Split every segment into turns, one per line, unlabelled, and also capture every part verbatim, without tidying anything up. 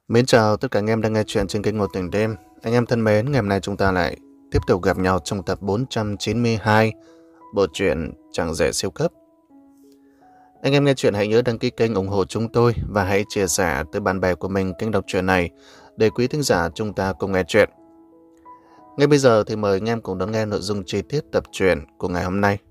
Mến chào tất cả anh em đang nghe chuyện trên kênh Ngộ Tình Đêm. Anh em thân mến, ngày hôm nay chúng ta lại tiếp tục gặp nhau trong tập bốn trăm chín mươi hai bộ truyện Chàng Rể Siêu Cấp. Anh em nghe chuyện hãy nhớ đăng ký kênh ủng hộ chúng tôi và hãy chia sẻ tới bạn bè của mình kênh đọc truyện này để quý thính giả chúng ta cùng nghe chuyện. Ngay bây giờ thì mời anh em cùng đón nghe nội dung chi tiết tập truyện của ngày hôm nay.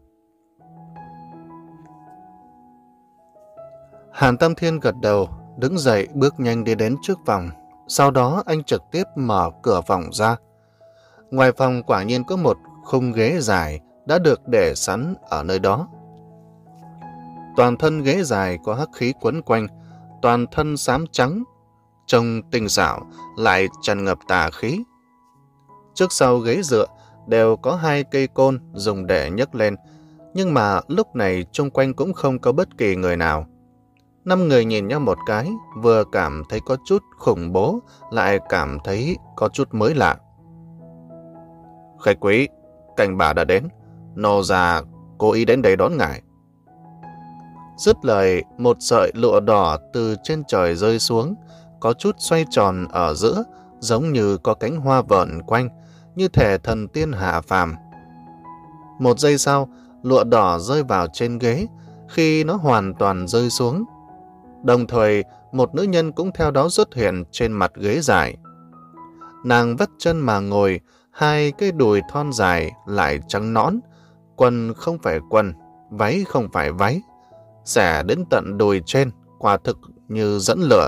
Hàn Tam Thiên gật đầu, đứng dậy bước nhanh đi đến trước phòng. Sau đó anh trực tiếp mở cửa phòng ra. Ngoài phòng quả nhiên có một khung ghế dài đã được để sẵn ở nơi đó. Toàn thân ghế dài có hắc khí quấn quanh, toàn thân xám trắng, trông tinh xảo lại tràn ngập tà khí. Trước sau ghế dựa đều có hai cây côn dùng để nhấc lên, nhưng mà lúc này xung quanh cũng không có bất kỳ người nào. Năm người nhìn nhau một cái, vừa cảm thấy có chút khủng bố, lại cảm thấy có chút mới lạ. Khách quý, cảnh bà đã đến, nô già cố ý đến đây đón ngài. Dứt lời, một sợi lụa đỏ từ trên trời rơi xuống, có chút xoay tròn ở giữa, giống như có cánh hoa vờn quanh, như thể thần tiên hạ phàm. Một giây sau, lụa đỏ rơi vào trên ghế, khi nó hoàn toàn rơi xuống. Đồng thời, một nữ nhân cũng theo đó xuất hiện trên mặt ghế dài. Nàng vắt chân mà ngồi, hai cái đùi thon dài lại trắng nõn, quần không phải quần, váy không phải váy, xẻ đến tận đùi trên, quả thực như dẫn lửa.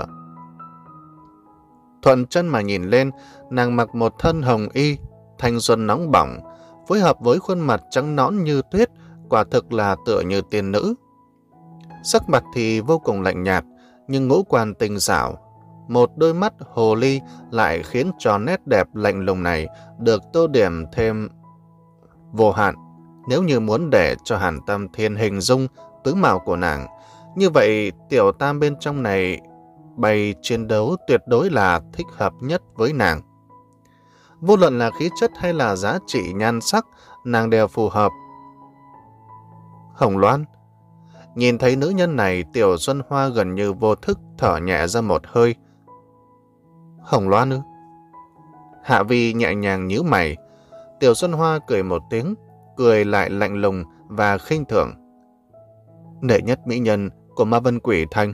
Thuận chân mà nhìn lên, nàng mặc một thân hồng y, thanh xuân nóng bỏng, phối hợp với khuôn mặt trắng nõn như tuyết, quả thực là tựa như tiên nữ. Sắc mặt thì vô cùng lạnh nhạt, nhưng ngũ quan tinh xảo. Một đôi mắt hồ ly lại khiến cho nét đẹp lạnh lùng này được tô điểm thêm vô hạn. Nếu như muốn để cho Hàn Tam Thiên hình dung tướng mạo của nàng, như vậy tiểu tam bên trong này bày chiến đấu tuyệt đối là thích hợp nhất với nàng. Vô luận là khí chất hay là giá trị nhan sắc, nàng đều phù hợp. Hồng Loan. Nhìn thấy nữ nhân này, Tiểu Xuân Hoa gần như vô thức thở nhẹ ra một hơi. Hồng Loan ư? Hạ Vi nhẹ nhàng nhíu mày. Tiểu Xuân Hoa cười một tiếng, cười lại lạnh lùng và khinh thường. Đệ nhất mỹ nhân của Ma Vân Quỷ Thanh.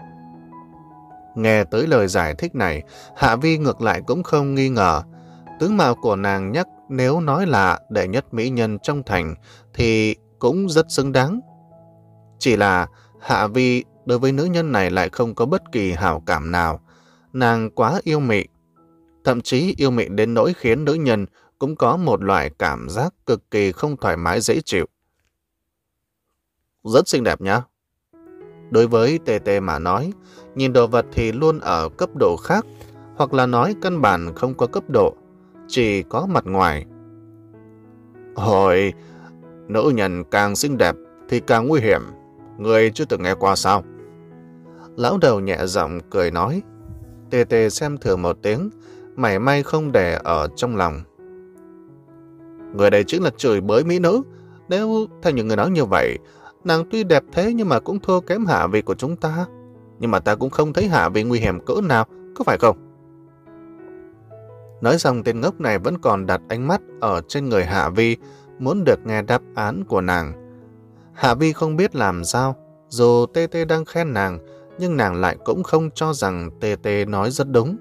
Nghe tới lời giải thích này, Hạ Vi ngược lại cũng không nghi ngờ. Tướng mạo của nàng nhắc nếu nói là đệ nhất mỹ nhân trong thành thì cũng rất xứng đáng. Chỉ là Hạ Vi đối với nữ nhân này lại không có bất kỳ hảo cảm nào. Nàng quá yêu mị. Thậm chí yêu mị đến nỗi khiến nữ nhân cũng có một loại cảm giác cực kỳ không thoải mái dễ chịu. Rất xinh đẹp nhá. Đối với Tê Tê mà nói, nhìn đồ vật thì luôn ở cấp độ khác, hoặc là nói căn bản không có cấp độ, chỉ có mặt ngoài. Hồi, nữ nhân càng xinh đẹp thì càng nguy hiểm. Người chưa từng nghe qua sao? Lão đầu nhẹ giọng cười nói. Tê Tê xem thường một tiếng, mảy may không để ở trong lòng. Người đây chính là chửi bới mỹ nữ. Nếu theo những người nói như vậy, nàng tuy đẹp thế nhưng mà cũng thua kém Hạ Vi của chúng ta. Nhưng mà ta cũng không thấy Hạ Vi nguy hiểm cỡ nào, có phải không? Nói xong, tên ngốc này vẫn còn đặt ánh mắt ở trên người Hạ Vi, muốn được nghe đáp án của nàng. Hạ Vi không biết làm sao, dù Tê Tê đang khen nàng, nhưng nàng lại cũng không cho rằng Tê Tê nói rất đúng.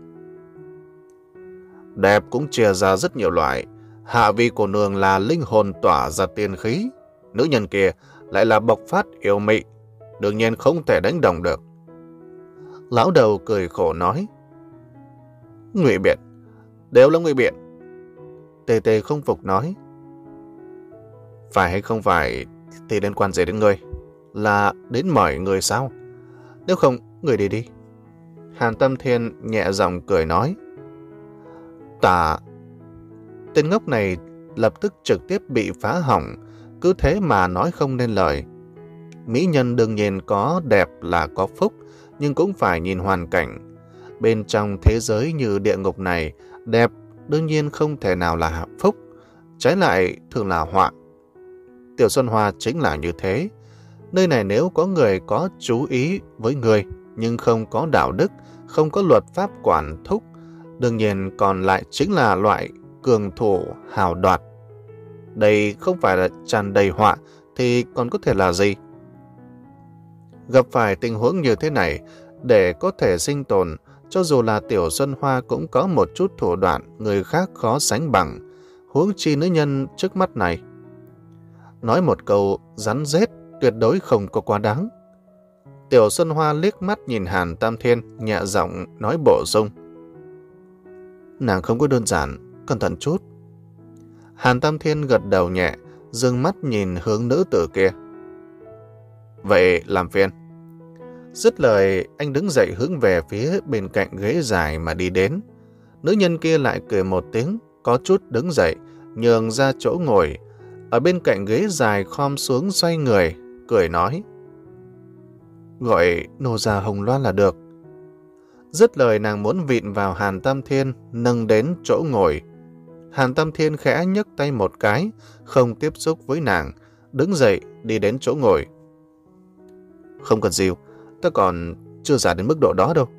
Đẹp cũng chia ra rất nhiều loại. Hạ Vi của nương là linh hồn tỏa ra tiên khí. Nữ nhân kia lại là bộc phát yêu mị, đương nhiên không thể đánh đồng được. Lão đầu cười khổ nói. Ngụy biện, đều là ngụy biện. Tê Tê không phục nói. Phải hay không phải thì liên quan gì đến ngươi? Là đến mỏi người sao? Nếu không, người đi đi. Hàn Tam Thiên nhẹ giọng cười nói. Ta... Tên ngốc này lập tức trực tiếp bị phá hỏng, cứ thế mà nói không nên lời. Mỹ nhân đương nhiên có đẹp là có phúc, nhưng cũng phải nhìn hoàn cảnh. Bên trong thế giới như địa ngục này, đẹp đương nhiên không thể nào là phúc, trái lại thường là họa. Tiểu Xuân Hoa chính là như thế. Nơi này nếu có người có chú ý với người, nhưng không có đạo đức, không có luật pháp quản thúc, đương nhiên còn lại chính là loại cường thủ hào đoạt. Đây không phải là tràn đầy họa thì còn có thể là gì? Gặp phải tình huống như thế này, để có thể sinh tồn, cho dù là Tiểu Xuân Hoa cũng có một chút thủ đoạn người khác khó sánh bằng, huống chi nữ nhân trước mắt này. Nói một câu rắn rết tuyệt đối không có quá đáng. Tiểu Xuân Hoa liếc mắt nhìn Hàn Tam Thiên, nhẹ giọng nói bổ sung. Nàng không có đơn giản, cẩn thận chút. Hàn Tam Thiên gật đầu nhẹ, dương mắt nhìn hướng nữ tử kia. Vậy làm phiền. Dứt lời, anh đứng dậy hướng về phía bên cạnh ghế dài mà đi đến. Nữ nhân kia lại cười một tiếng, có chút đứng dậy, nhường ra chỗ ngồi. Ở bên cạnh ghế dài khom xuống xoay người, cười nói. Gọi nô già Hồng Loan là được. Dứt lời nàng muốn vịn vào Hàn Tam Thiên, nâng đến chỗ ngồi. Hàn Tam Thiên khẽ nhấc tay một cái, không tiếp xúc với nàng, đứng dậy đi đến chỗ ngồi. Không cần dìu, ta còn chưa già đến mức độ đó đâu.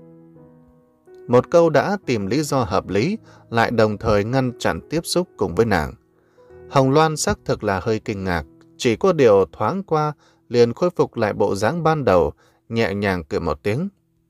Một câu đã tìm lý do hợp lý, lại đồng thời ngăn chặn tiếp xúc cùng với nàng. Hồng Loan xác thực là hơi kinh ngạc, chỉ có điều thoáng qua, liền khôi phục lại bộ dáng ban đầu, nhẹ nhàng cười một tiếng.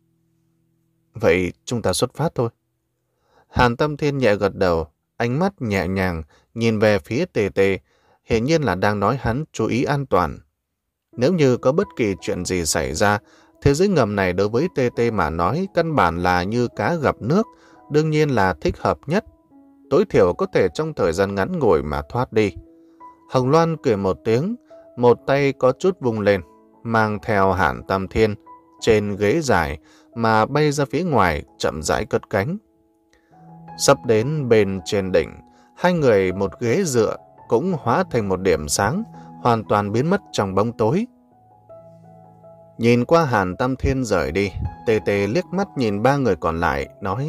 Vậy chúng ta xuất phát thôi. Hàn Tam Thiên nhẹ gật đầu, ánh mắt nhẹ nhàng, nhìn về phía Tề Tề, hiển nhiên là đang nói hắn chú ý an toàn. Nếu như có bất kỳ chuyện gì xảy ra, thế giới ngầm này đối với Tê Tê mà nói căn bản là như cá gặp nước, đương nhiên là thích hợp nhất. Tối thiểu có thể trong thời gian ngắn ngủi mà thoát đi. Hồng Loan cười một tiếng, một tay có chút vung lên, mang theo Hàn Tam Thiên trên ghế dài mà bay ra phía ngoài, chậm rãi cất cánh. Sắp đến bên trên đỉnh, hai người một ghế dựa cũng hóa thành một điểm sáng, hoàn toàn biến mất trong bóng tối. Nhìn qua Hàn Tam Thiên rời đi, Tề Tề liếc mắt nhìn ba người còn lại, nói: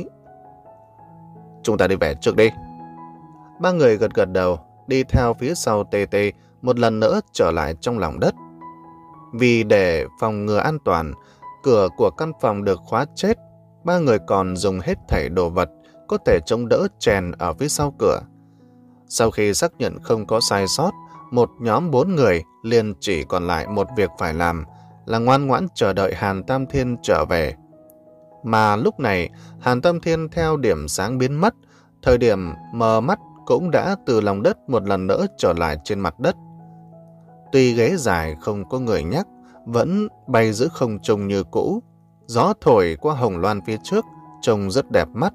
Chúng ta đi về trước đi. Ba người gật gật đầu, đi theo phía sau Tề Tề, một lần nữa trở lại trong lòng đất. Vì để phòng ngừa an toàn, cửa của căn phòng được khóa chết, ba người còn dùng hết thảy đồ vật có thể chống đỡ chèn ở phía sau cửa. Sau khi xác nhận không có sai sót, một nhóm bốn người liền chỉ còn lại một việc phải làm, là ngoan ngoãn chờ đợi Hàn Tam Thiên trở về. Mà lúc này, Hàn Tam Thiên theo điểm sáng biến mất, thời điểm mờ mắt cũng đã từ lòng đất một lần nữa trở lại trên mặt đất. Tuy ghế dài không có người nhắc, vẫn bay giữa không trung như cũ, gió thổi qua Hồng Loan phía trước, trông rất đẹp mắt.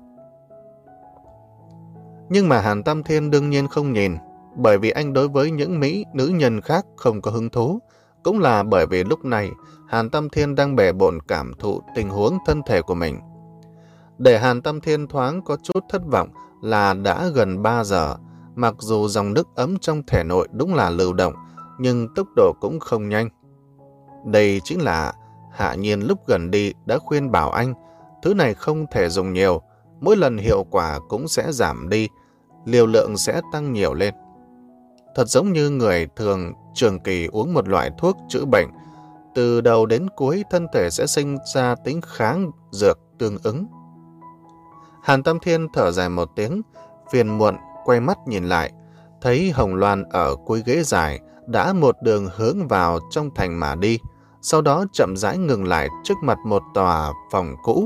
Nhưng mà Hàn Tam Thiên đương nhiên không nhìn, bởi vì anh đối với những mỹ nữ nhân khác không có hứng thú, cũng là bởi vì lúc này Hàn Tam Thiên đang bề bộn cảm thụ tình huống thân thể của mình. Để Hàn Tam Thiên thoáng có chút thất vọng là đã gần ba giờ, mặc dù dòng nước ấm trong thể nội đúng là lưu động, nhưng tốc độ cũng không nhanh. Đây chính là Hạ Nhiên lúc gần đi đã khuyên bảo anh, thứ này không thể dùng nhiều, mỗi lần hiệu quả cũng sẽ giảm đi, liều lượng sẽ tăng nhiều lên. Thật giống như người thường trường kỳ uống một loại thuốc chữa bệnh, từ đầu đến cuối thân thể sẽ sinh ra tính kháng dược tương ứng. Hàn Tam Thiên thở dài một tiếng, phiền muộn quay mắt nhìn lại, thấy Hồng Loan ở cuối ghế dài đã một đường hướng vào trong thành mà đi, sau đó chậm rãi ngừng lại trước mặt một tòa phòng cũ.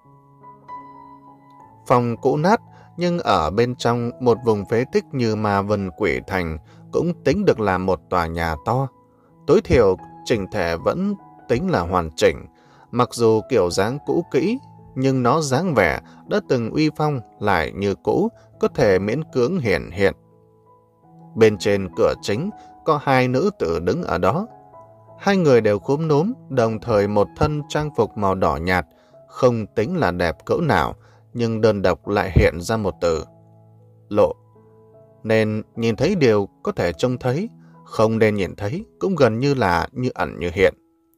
Phòng cũ nát, nhưng ở bên trong một vùng phế tích như Ma Vân Quỷ Thành cũng tính được là một tòa nhà to. Tối thiểu chỉnh thể vẫn tính là hoàn chỉnh, mặc dù kiểu dáng cũ kỹ, nhưng nó dáng vẻ đã từng uy phong lại như cũ, có thể miễn cưỡng hiển hiện. Bên trên cửa chính có hai nữ tử đứng ở đó. Hai người đều cúm núm, đồng thời một thân trang phục màu đỏ nhạt, không tính là đẹp cỡ nào, nhưng đơn độc lại hiện ra một từ: lộ. Nên nhìn thấy điều có thể trông thấy, không nên nhìn thấy cũng gần như là như ẩn như hiện.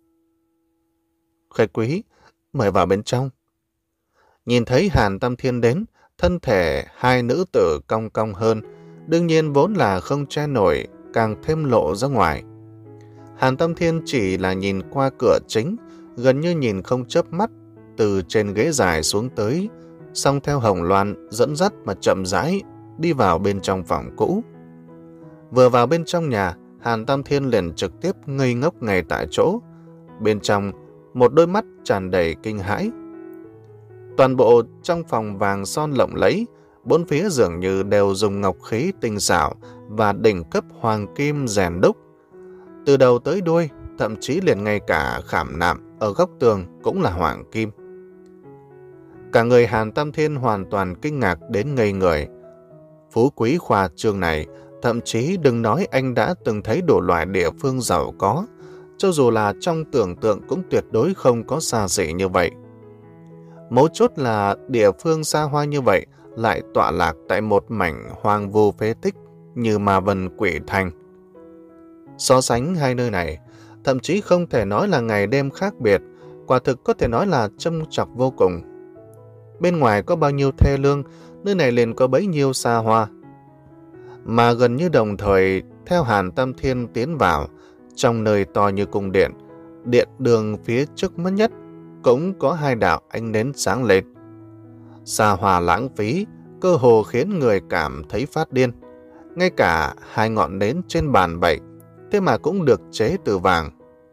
Khách quý, mời vào bên trong. Nhìn thấy Hàn Tam Thiên đến, thân thể hai nữ tử cong cong hơn, đương nhiên vốn là không che nổi, càng thêm lộ ra ngoài. Hàn Tam Thiên chỉ là nhìn qua cửa chính, gần như nhìn không chớp mắt, từ trên ghế dài xuống tới, xong theo Hồng Loan dẫn dắt mà chậm rãi đi vào bên trong phòng cũ. Vừa vào bên trong nhà, Hàn Tam Thiên liền trực tiếp ngây ngốc ngay tại chỗ. Bên trong, một đôi mắt tràn đầy kinh hãi. Toàn bộ trong phòng vàng son lộng lẫy, bốn phía dường như đều dùng ngọc khí tinh xảo và đỉnh cấp hoàng kim rèn đúc. Từ đầu tới đuôi, thậm chí liền ngay cả khảm nạm ở góc tường cũng là hoàng kim. Cả người Hàn Tam Thiên hoàn toàn kinh ngạc đến ngây người. Phú quý khoa trương này, thậm chí đừng nói anh đã từng thấy đủ loại địa phương giàu có, cho dù là trong tưởng tượng cũng tuyệt đối không có xa xỉ như vậy. Mấu chốt là địa phương xa hoa như vậy lại tọa lạc tại một mảnh hoang vu phế tích như Ma Vân Quỷ Thành. So sánh hai nơi này, thậm chí không thể nói là ngày đêm khác biệt, quả thực có thể nói là châm chọc vô cùng. Bên ngoài có bao nhiêu thê lương, nơi này liền có bấy nhiêu xa hoa. Mà gần như đồng thời, theo Hàn Tam Thiên tiến vào, trong nơi to như cung điện, điện đường phía trước mắt nhất, cũng có hai đạo ánh nến sáng lên. Xa hoa lãng phí, cơ hồ khiến người cảm thấy phát điên. Ngay cả hai ngọn nến trên bàn vậy, thế mà cũng được chế từ vàng.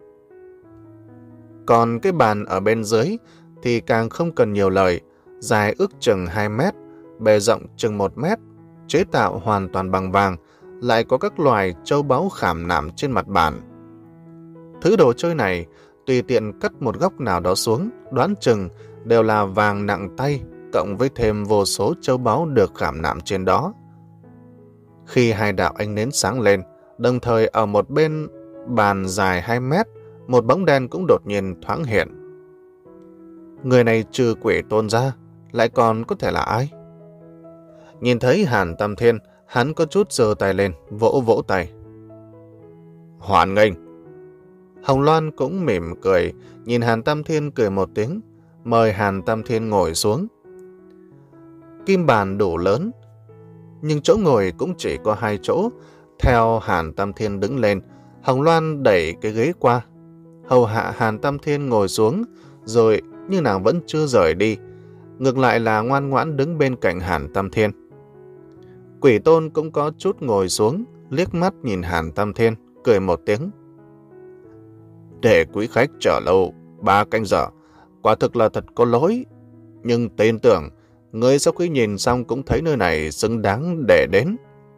Còn cái bàn ở bên dưới thì càng không cần nhiều lời, dài ước chừng hai mét, bề rộng chừng một mét, chế tạo hoàn toàn bằng vàng, lại có các loài châu báu khảm nạm trên mặt bàn. Thứ đồ chơi này, tùy tiện cắt một góc nào đó xuống, đoán chừng đều là vàng nặng tay, cộng với thêm vô số châu báu được khảm nạm trên đó. Khi hai đạo ánh nến sáng lên, đồng thời ở một bên bàn dài hai mét, một bóng đen cũng đột nhiên thoáng hiện. Người này trừ Quỷ Tôn ra, lại còn có thể là ai? Nhìn thấy Hàn Tam Thiên, hắn có chút giơ tay lên, vỗ vỗ tay. Hoan nghênh. Hồng Loan cũng mỉm cười, nhìn Hàn Tam Thiên cười một tiếng, mời Hàn Tam Thiên ngồi xuống. Kim bàn đủ lớn, nhưng chỗ ngồi cũng chỉ có hai chỗ. Theo Hàn Tam Thiên đứng lên, Hồng Loan đẩy cái ghế qua, hầu hạ Hàn Tam Thiên ngồi xuống, rồi nhưng nàng vẫn chưa rời đi, ngược lại là ngoan ngoãn đứng bên cạnh Hàn Tam Thiên. Quỷ Tôn cũng có chút ngồi xuống, liếc mắt nhìn Hàn Tam Thiên, cười một tiếng. Để quý khách chờ lâu ba canh giờ, quả thực là thật có lỗi, nhưng tin tưởng người sau khi nhìn xong cũng thấy nơi này xứng đáng để đến.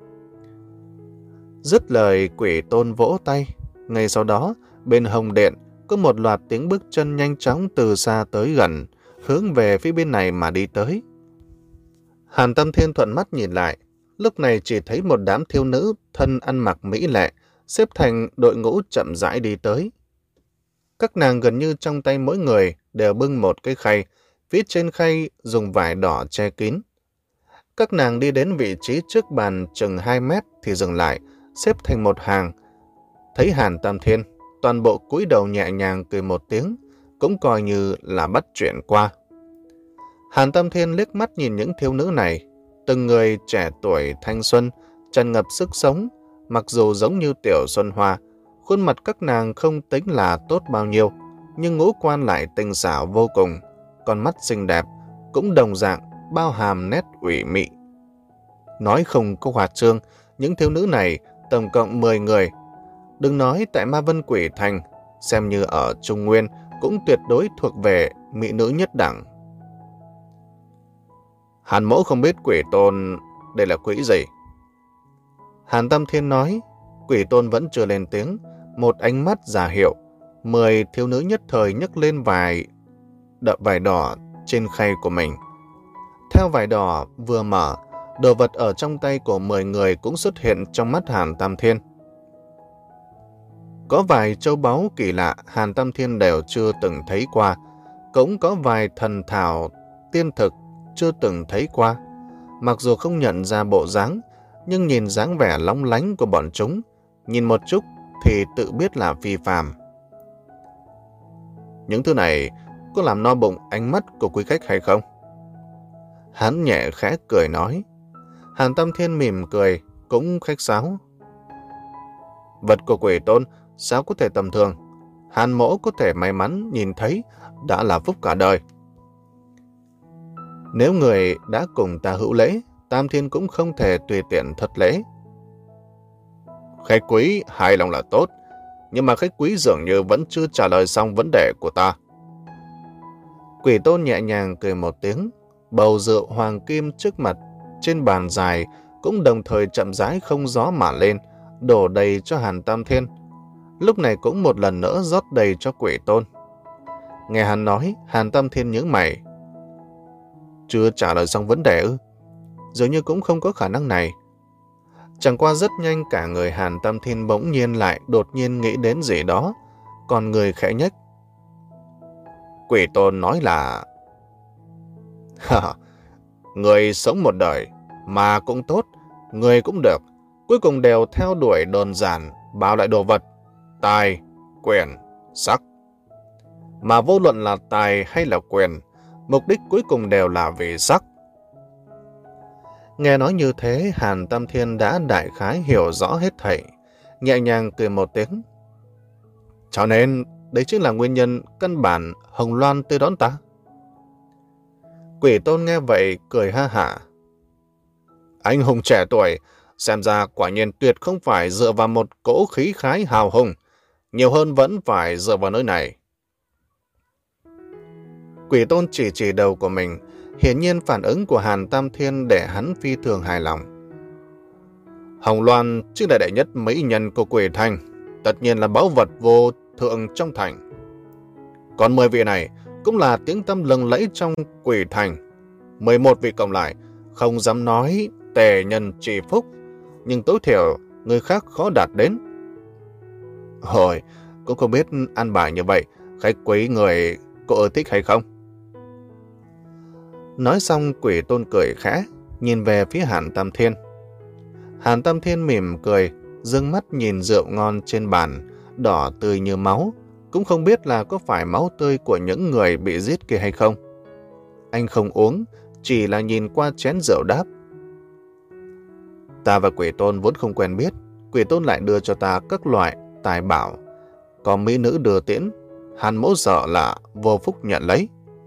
Dứt lời, Quỷ Tôn vỗ tay. Ngay sau đó, bên hồng điện có một loạt tiếng bước chân nhanh chóng từ xa tới gần, hướng về phía bên này mà đi tới. Hàn Tam Thiên thuận mắt nhìn lại, lúc này chỉ thấy một đám thiếu nữ thân ăn mặc mỹ lệ, xếp thành đội ngũ chậm rãi đi tới. Các nàng gần như trong tay mỗi người đều bưng một cái khay, phía trên khay dùng vải đỏ che kín. Các nàng đi đến vị trí trước bàn chừng hai mét thì dừng lại, xếp thành một hàng. Thấy Hàn Tam Thiên, toàn bộ cúi đầu nhẹ nhàng cười một tiếng, cũng coi như là bắt chuyện qua. Hàn Tam Thiên liếc mắt nhìn những thiếu nữ này, từng người trẻ tuổi thanh xuân, tràn ngập sức sống, mặc dù giống như tiểu xuân hoa, khuôn mặt các nàng không tính là tốt bao nhiêu, nhưng ngũ quan lại tinh xảo vô cùng, con mắt xinh đẹp, cũng đồng dạng bao hàm nét ủy mị. Nói không có hoạt trương, những thiếu nữ này tổng cộng mười người. Đừng nói tại Ma Vân Quỷ Thành, xem như ở Trung Nguyên cũng tuyệt đối thuộc về mỹ nữ nhất đẳng. Hàn mẫu không biết Quỷ Tôn đây là quỷ gì? Hàn Tam Thiên nói. Quỷ Tôn vẫn chưa lên tiếng, một ánh mắt giả hiệu. Mười thiếu nữ nhất thời nhấc lên vài đậm vải đỏ trên khay của mình. Theo vải đỏ vừa mở, đồ vật ở trong tay của mười người cũng xuất hiện trong mắt Hàn Tam Thiên. Có vài châu báu kỳ lạ Hàn Tam Thiên đều chưa từng thấy qua, cũng có vài thần thảo tiên thực chưa từng thấy qua. Mặc dù không nhận ra bộ dáng, nhưng nhìn dáng vẻ lóng lánh của bọn chúng, nhìn một chút thì tự biết là phi phàm. Những thứ này có làm no bụng ánh mắt của quý khách hay không? Hắn nhẹ khẽ cười nói. Hàn Tam Thiên mỉm cười, cũng khách sáo. Vật của Quỷ Tôn sao có thể tầm thường? Hàn mỗ có thể may mắn nhìn thấy đã là phúc cả đời. Nếu người đã cùng ta hữu lễ, Tam Thiên cũng không thể tùy tiện thất lễ. Khách quý hài lòng là tốt, nhưng mà khách quý dường như vẫn chưa trả lời xong vấn đề của ta. Quỷ Tôn nhẹ nhàng cười một tiếng, bầu rượu hoàng kim trước mặt trên bàn dài cũng đồng thời chậm rãi không gió mà lên, đổ đầy cho Hàn Tam Thiên. Lúc này cũng một lần nữa rót đầy cho Quỷ Tôn. Nghe hắn nói, Hàn Tam Thiên nhướng mày. Chưa trả lời xong vấn đề ư? Dường như cũng không có khả năng này. Chẳng qua rất nhanh cả người Hàn Tam Thiên bỗng nhiên lại đột nhiên nghĩ đến gì đó, còn người khẽ nhếch. Quỷ Tôn nói là người sống một đời mà cũng tốt, người cũng được, cuối cùng đều theo đuổi đơn giản bao loại đồ vật, tài, quyền, sắc. Mà vô luận là tài hay là quyền, mục đích cuối cùng đều là vì sắc. Nghe nói như thế, Hàn Tam Thiên đã đại khái hiểu rõ hết thảy, nhẹ nhàng cười một tiếng. Cho nên, đấy chính là nguyên nhân căn bản Hồng Loan tới đón ta. Quỷ Tôn nghe vậy, cười ha hả. Anh hùng trẻ tuổi, xem ra quả nhiên tuyệt không phải dựa vào một cỗ khí khái hào hùng, nhiều hơn vẫn phải dựa vào nơi này. Quỷ Tôn chỉ chỉ đầu của mình, hiển nhiên phản ứng của Hàn Tam Thiên để hắn phi thường hài lòng. Hồng Loan chính là đệ nhất mỹ nhân của Quỷ Thành, tất nhiên là báu vật vô thượng trong thành. Còn mười vị này cũng là tiếng tăm lừng lẫy trong Quỷ Thành. mười một vị cộng lại không dám nói tề nhân trị phúc, nhưng tối thiểu người khác khó đạt đến. Hồi, cũng không biết ăn bài như vậy, khách quý người có ưa thích hay không? Nói xong Quỷ Tôn cười khẽ, nhìn về phía Hàn Tam Thiên. Hàn Tam Thiên mỉm cười, dương mắt nhìn rượu ngon trên bàn, đỏ tươi như máu, cũng không biết là có phải máu tươi của những người bị giết kia hay không. Anh không uống, chỉ là nhìn qua chén rượu đáp. Ta và Quỷ Tôn vốn không quen biết, Quỷ Tôn lại đưa cho ta các loại tài bảo. Có mỹ nữ đưa tiễn, Hàn mỗ sợ là vô phúc nhận lấy.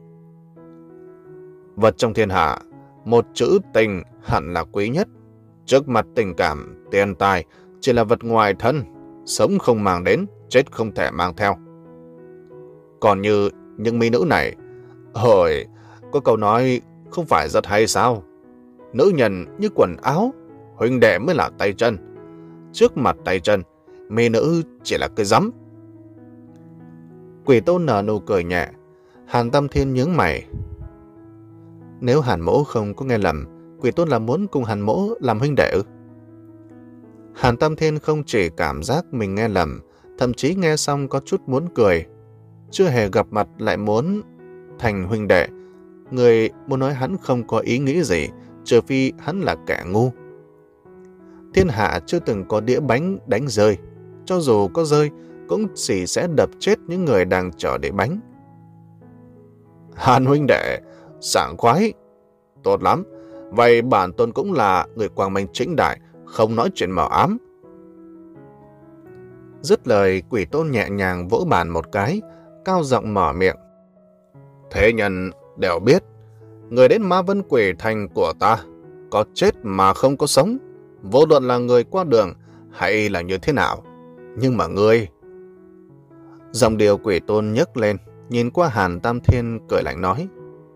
Vật trong thiên hạ, một chữ tình hẳn là quý nhất. Trước mặt tình cảm, tiền tài chỉ là vật ngoài thân, sống không mang đến, chết không thể mang theo. Còn như những mỹ nữ này, hồi có câu nói không phải rất hay sao? Nữ nhân như quần áo, huynh đệ mới là tay chân. Trước mặt tay chân, mỹ nữ chỉ là cái rắm. Quỷ Tôn nở nụ cười nhẹ. Hàn Tam Thiên nhướng mày. Nếu Hàn mỗ không có nghe lầm, Quỷ Tôn là muốn cùng Hàn mỗ làm huynh đệ ư? Hàn Tam Thiên không chỉ cảm giác mình nghe lầm, thậm chí nghe xong có chút muốn cười. Chưa hề gặp mặt lại muốn thành huynh đệ. Người muốn nói hắn không có ý nghĩ gì, trừ phi hắn là kẻ ngu. Thiên hạ chưa từng có đĩa bánh đánh rơi. Cho dù có rơi, cũng chỉ sẽ đập chết những người đang chờ đĩa bánh. Hàn huynh đệ, sảng khoái. Tốt lắm. Vậy bản tôn cũng là người quang minh chính đại, không nói chuyện mờ ám. Dứt lời, Quỷ Tôn nhẹ nhàng vỗ bàn một cái, cao giọng mở miệng. Thế nhân đều biết, người đến Ma Vân Quỷ Thành của ta, có chết mà không có sống, vô luận là người qua đường hay là như thế nào. Nhưng mà ngươi... Giọng điệu Quỷ Tôn nhấc lên, nhìn qua Hàn Tam Thiên cười lạnh nói.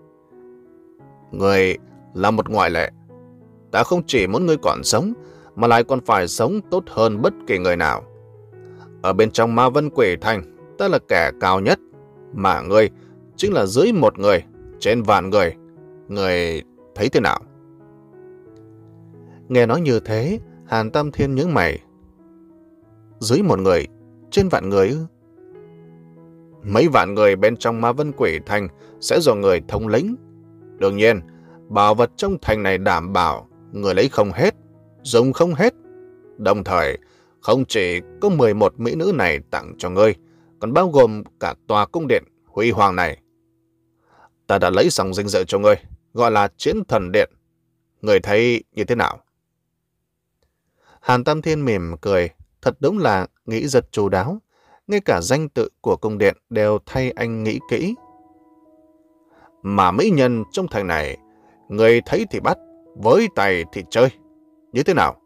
Ngươi là một ngoại lệ. Ta không chỉ muốn ngươi còn sống, mà lại còn phải sống tốt hơn bất kỳ người nào. Ở bên trong Ma Vân Quỷ Thành, ta là kẻ cao nhất, mà ngươi chính là dưới một người, trên vạn người. Ngươi thấy thế nào? Nghe nói như thế, Hàn Tam Thiên nhướng mày. Dưới một người, trên vạn người ư? Mấy vạn người bên trong Ma Vân Quỷ Thành sẽ do người thống lĩnh. Đương nhiên, bảo vật trong thành này đảm bảo người lấy không hết, dùng không hết. Đồng thời, không chỉ có mười một mỹ nữ này tặng cho ngươi, còn bao gồm cả tòa cung điện huy hoàng này. Ta đã lấy xong danh dự cho ngươi, gọi là Chiến Thần Điện. Ngươi thấy như thế nào? Hàn Tam Thiên mỉm cười, thật đúng là nghĩ rất chu đáo. Ngay cả danh tự của cung điện đều thay anh nghĩ kỹ. Mà mỹ nhân trong thành này, Người thấy thì bắt, với tay thì chơi. Như thế nào?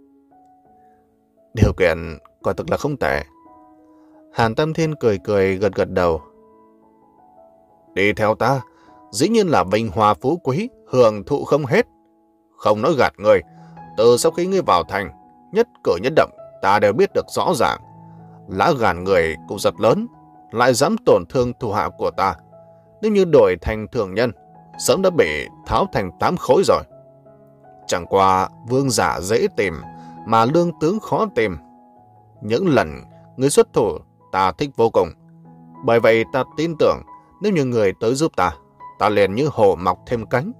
Điều kiện quả thực là không tệ. Hàn Tam Thiên cười cười gật gật đầu. Đi theo ta, dĩ nhiên là vinh hoa phú quý, hưởng thụ không hết. Không nói gạt người, từ sau khi ngươi vào thành, nhất cử nhất động, ta đều biết được rõ ràng. Lã gàn người cũng rất lớn, lại dám tổn thương thủ hạ của ta. Nếu như đổi thành thường nhân, sớm đã bị tháo thành tám khối rồi. Chẳng qua vương giả dễ tìm, mà lương tướng khó tìm. Những lần ngươi xuất thủ, ta thích vô cùng. Bởi vậy ta tin tưởng, nếu như người tới giúp ta, ta liền như hổ mọc thêm cánh.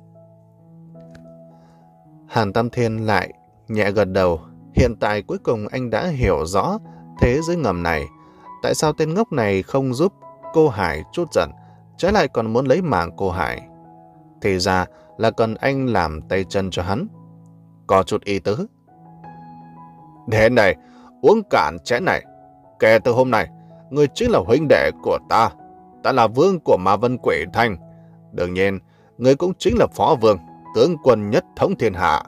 Hàn Tam Thiên lại nhẹ gật đầu. Hiện tại cuối cùng anh đã hiểu rõ thế giới ngầm này. Tại sao tên ngốc này không giúp cô Hải chút giận, trái lại còn muốn lấy mạng cô Hải? Thì ra là cần anh làm tay chân cho hắn. Có chút ý tứ. Đến này, uống cạn chén này. Kể từ hôm nay, người chính là huynh đệ của ta. Ta là vương của Ma Vân Quỷ Thành. Đương nhiên, người cũng chính là phó vương, tướng quân nhất thống thiên hạ.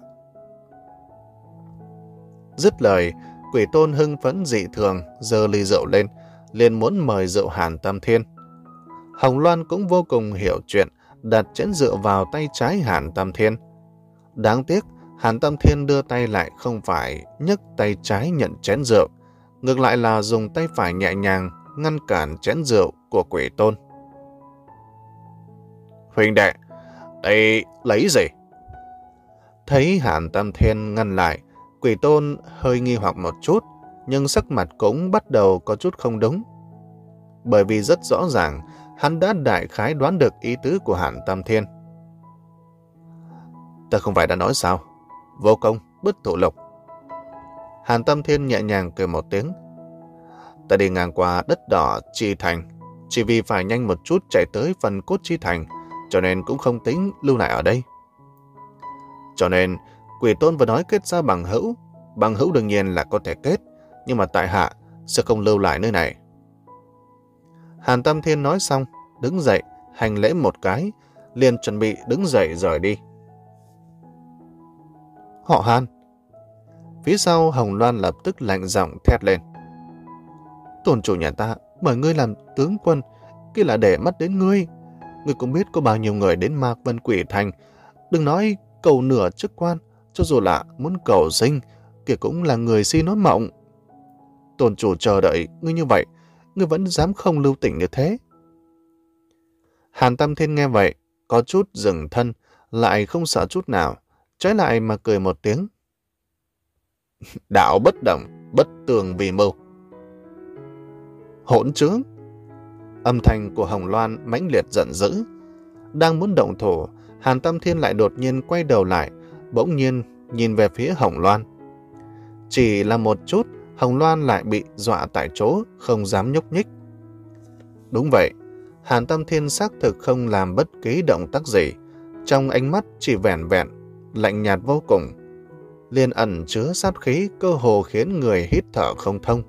Dứt lời, Quỷ Tôn hưng phấn dị thường, giơ ly rượu lên, liền muốn mời rượu Hàn Tam Thiên. Hồng Loan cũng vô cùng hiểu chuyện, đặt chén rượu vào tay trái Hàn Tam Thiên. Đáng tiếc, Hàn Tam Thiên đưa tay lại không phải nhấc tay trái nhận chén rượu, ngược lại là dùng tay phải nhẹ nhàng ngăn cản chén rượu của Quỷ Tôn. Huynh đệ, đây lấy gì? Thấy Hàn Tam Thiên ngăn lại, Quỷ Tôn hơi nghi hoặc một chút, nhưng sắc mặt cũng bắt đầu có chút không đúng. Bởi vì rất rõ ràng, hắn đã đại khái đoán được ý tứ của Hàn Tam Thiên. Ta không phải đã nói sao? Vô công, bất thụ lộc. Hàn Tam Thiên nhẹ nhàng cười một tiếng. Ta đi ngang qua đất đỏ Chi Thành, chỉ vì phải nhanh một chút chạy tới phần cốt Chi Thành, cho nên cũng không tính lưu lại ở đây. Cho nên, Quỷ Tôn vừa nói kết ra bằng hữu. Bằng hữu đương nhiên là có thể kết, nhưng mà tại hạ sẽ không lưu lại nơi này. Hàn Tam Thiên nói xong, đứng dậy, hành lễ một cái, liền chuẩn bị đứng dậy rời đi. Họ Hàn. Phía sau Hồng Loan lập tức lạnh giọng thét lên. Tôn chủ nhà ta mời ngươi làm tướng quân, kia là để mắt đến ngươi. Ngươi cũng biết có bao nhiêu người đến Mạc Vân Quỷ Thành. Đừng nói cầu nửa chức quan, cho dù là muốn cầu sinh, kia cũng là người si nói mộng. Tôn chủ chờ đợi ngươi như vậy, ngươi vẫn dám không lưu tình như thế. Hàn Tam Thiên nghe vậy, có chút dừng thân, lại không sợ chút nào, trái lại mà cười một tiếng. Đạo bất động, bất tường vì mưu. Hỗn trướng! Âm thanh của Hồng Loan mãnh liệt giận dữ. Đang muốn động thủ, Hàn Tam Thiên lại đột nhiên quay đầu lại, bỗng nhiên nhìn về phía Hồng Loan. Chỉ là một chút, Hồng Loan lại bị dọa tại chỗ, không dám nhúc nhích. Đúng vậy, Hàn Tam Thiên xác thực không làm bất kỳ động tác gì, trong ánh mắt chỉ vẻn vẹn, lạnh nhạt vô cùng, liền ẩn chứa sát khí cơ hồ khiến người hít thở không thông.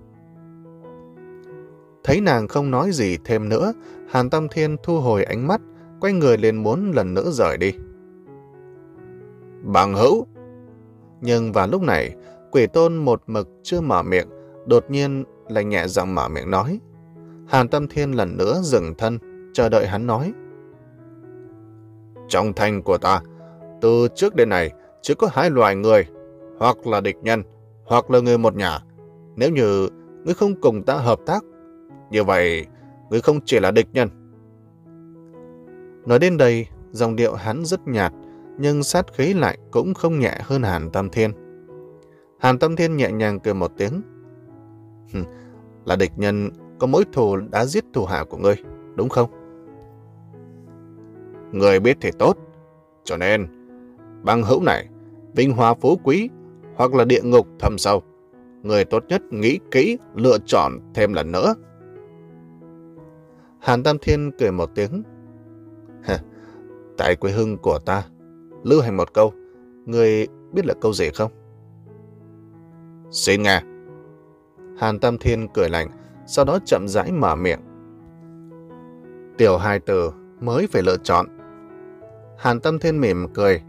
Thấy nàng không nói gì thêm nữa, Hàn Tam Thiên thu hồi ánh mắt, quay người liền muốn lần nữa rời đi. Bằng hữu! Nhưng vào lúc này, Quỷ Tôn một mực chưa mở miệng, đột nhiên lại nhẹ giọng mở miệng nói. Hàn Tam Thiên lần nữa dừng thân, chờ đợi hắn nói. Trong thành của ta, từ trước đến nay chỉ có hai loài người, hoặc là địch nhân, hoặc là người một nhà. Nếu như ngươi không cùng ta hợp tác, như vậy ngươi không chỉ là địch nhân. Nói đến đây, dòng điệu hắn rất nhạt, nhưng sát khí lại cũng không nhẹ hơn Hàn Tam Thiên. Hàn Tam Thiên nhẹ nhàng cười một tiếng. Là địch nhân có mối thù đã giết thù hạ của ngươi, đúng không? Người biết thì tốt, cho nên bằng hữu này, vinh hoa phú quý hoặc là địa ngục thâm sâu, người tốt nhất nghĩ kỹ lựa chọn thêm lần nữa. Hàn Tam Thiên cười một tiếng. Tại quê hương của ta, lưu hành một câu, người biết là câu gì không? Xin nghe. Hàn Tam Thiên cười lạnh, sau đó chậm rãi mở miệng. Tiểu hài tử mới phải lựa chọn. Hàn Tam Thiên mỉm cười.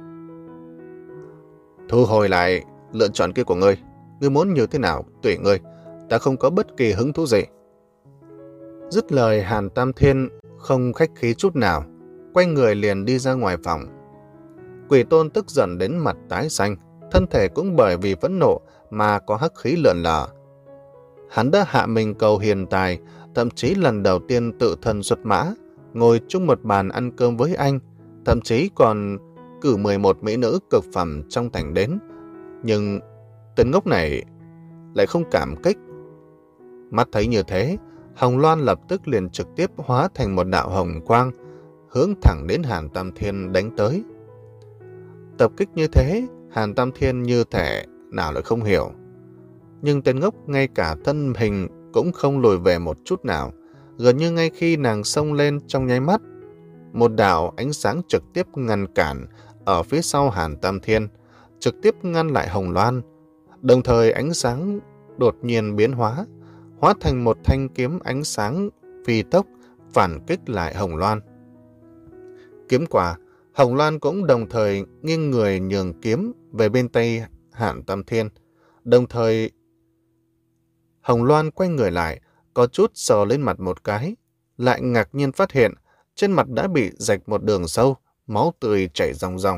Thu hồi lại lựa chọn kia của ngươi. Ngươi muốn như thế nào, tùy ngươi. Ta không có bất kỳ hứng thú gì. Dứt lời, Hàn Tam Thiên không khách khí chút nào, quay người liền đi ra ngoài phòng. Quỷ Tôn tức giận đến mặt tái xanh, thân thể cũng bởi vì phẫn nộ mà có hắc khí lượn lờ. Hắn đã hạ mình cầu hiền tài, thậm chí lần đầu tiên tự thân xuất mã, ngồi chung một bàn ăn cơm với anh, thậm chí còn cử mười một mỹ nữ cực phẩm trong thành đến. Nhưng tên ngốc này lại không cảm kích. Mắt thấy như thế, Hồng Loan lập tức liền trực tiếp hóa thành một đạo hồng quang, hướng thẳng đến Hàn Tam Thiên đánh tới. Tập kích như thế, Hàn Tam Thiên như thể nào lại không hiểu. Nhưng tên ngốc ngay cả thân hình cũng không lùi về một chút nào, gần như ngay khi nàng xông lên trong nháy mắt, một đạo ánh sáng trực tiếp ngăn cản ở phía sau Hàn Tam Thiên, trực tiếp ngăn lại Hồng Loan. Đồng thời ánh sáng đột nhiên biến hóa, hóa thành một thanh kiếm ánh sáng phi tốc phản kích lại Hồng Loan. Kiếm quả, Hồng Loan cũng đồng thời nghiêng người nhường kiếm về bên tay Hàn Tam Thiên. Đồng thời Hồng Loan quay người lại, có chút sờ lên mặt một cái, lại ngạc nhiên phát hiện trên mặt đã bị rạch một đường sâu, máu tươi chảy ròng ròng.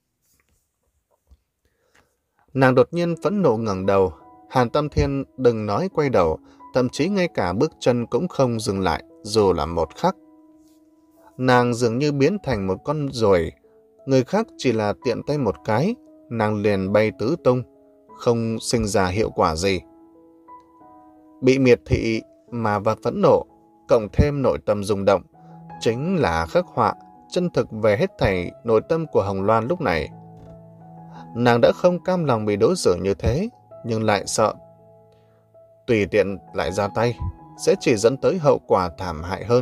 Nàng đột nhiên phẫn nộ ngẩng đầu. Hàn Tam Thiên đừng nói quay đầu, thậm chí ngay cả bước chân cũng không dừng lại, dù là một khắc. Nàng dường như biến thành một con ruồi, người khác chỉ là tiện tay một cái, nàng liền bay tứ tung, không sinh ra hiệu quả gì. Bị miệt thị mà và phẫn nộ, cộng thêm nội tâm rung động, chính là khắc họa chân thực về hết thảy nội tâm của Hồng Loan lúc này. Nàng đã không cam lòng bị đối xử như thế, nhưng lại sợ tùy tiện lại ra tay sẽ chỉ dẫn tới hậu quả thảm hại hơn.